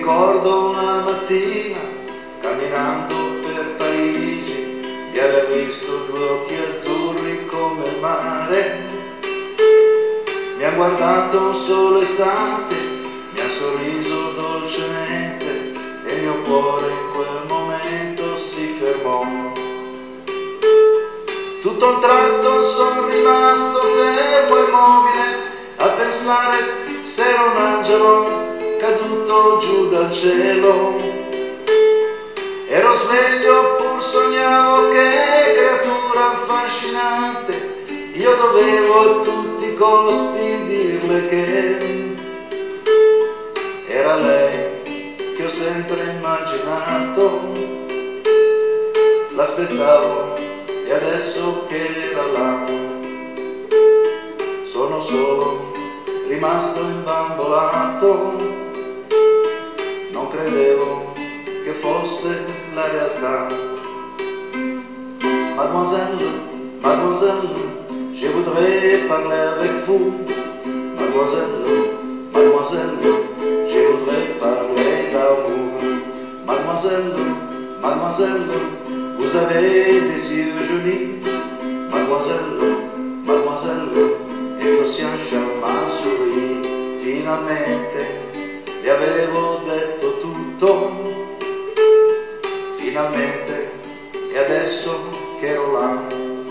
ricordo una mattina, camminando per Parigi, di aver visto due occhi azzurri come il mare. Mi ha guardato un solo istante, mi ha sorriso dolcemente e il mio cuore in quel momento si fermò. Tutto a un tratto sono rimasto fermo e immobile a pensare se era un angelo caduto giù dal cielo. Ero sveglio pur sognavo, che creatura affascinante, io dovevo a tutti i costi dirle che era lei che ho sempre immaginato. L'aspettavo e adesso che era là sono solo rimasto imbambolato. Non credevo che fosse la realtà. Mademoiselle, mademoiselle, je voudrais parler avec vous. Mademoiselle, mademoiselle, je voudrais parler d'amour. Mademoiselle, mademoiselle, vous avez des yeux jolis. Mademoiselle, mademoiselle, et così un charmant sourire. Finalmente le avevo detto tutto. Finalmente, e adesso che ero là,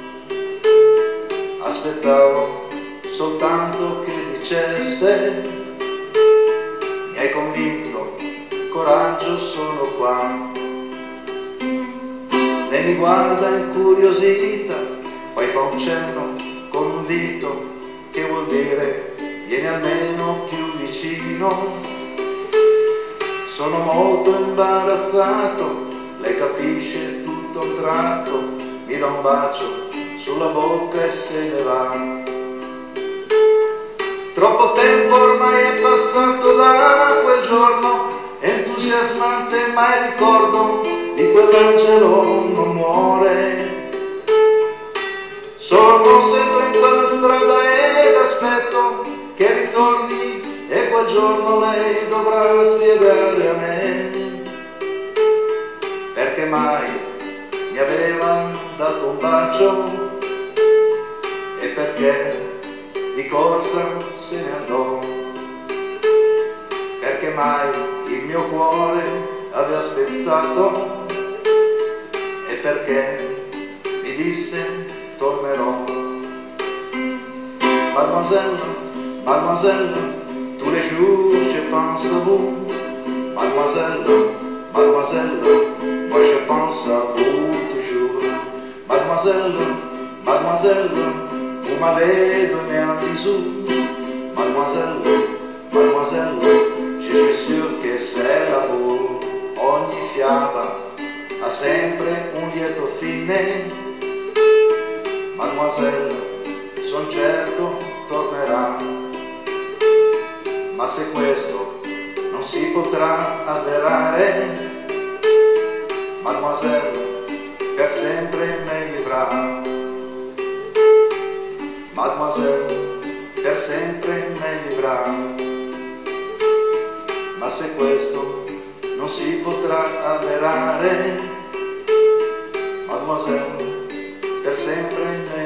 aspettavo soltanto che dicesse: mi hai convinto, coraggio, sono qua. Lei mi guarda incuriosita, poi fa un cenno con un dito che vuol dire vieni almeno più vicino. Sono molto imbarazzato, lei capisce tutto a un tratto, mi dà un bacio sulla bocca e se ne va. Troppo tempo ormai è passato da quel giorno entusiasmante, ma il ricordo di quell'angelo non muore. Sono sempre in quella strada ed aspetto che ritorni, e quel giorno lei dovrà spiegare a me perché mai mi aveva dato un bacio e perché di corsa se ne andò, perché mai il mio cuore aveva spezzato e perché mi disse tornerò. Mademoiselle, mademoiselle, tous les jours je pense à vous. Mademoiselle, mademoiselle, moi je pense à vous toujours. Mademoiselle, mademoiselle, vous m'avez donné un bisou. Mademoiselle, mademoiselle, je suis sûr que c'est l'amour. Ogni fiaba ha sempre un lieto fine. Mademoiselle, son certo tornerà. Ma se questo non si potrà avverare, mademoiselle per sempre me vivrà. Mademoiselle per sempre me vivrà. Ma se questo non si potrà avverare, mademoiselle per sempre me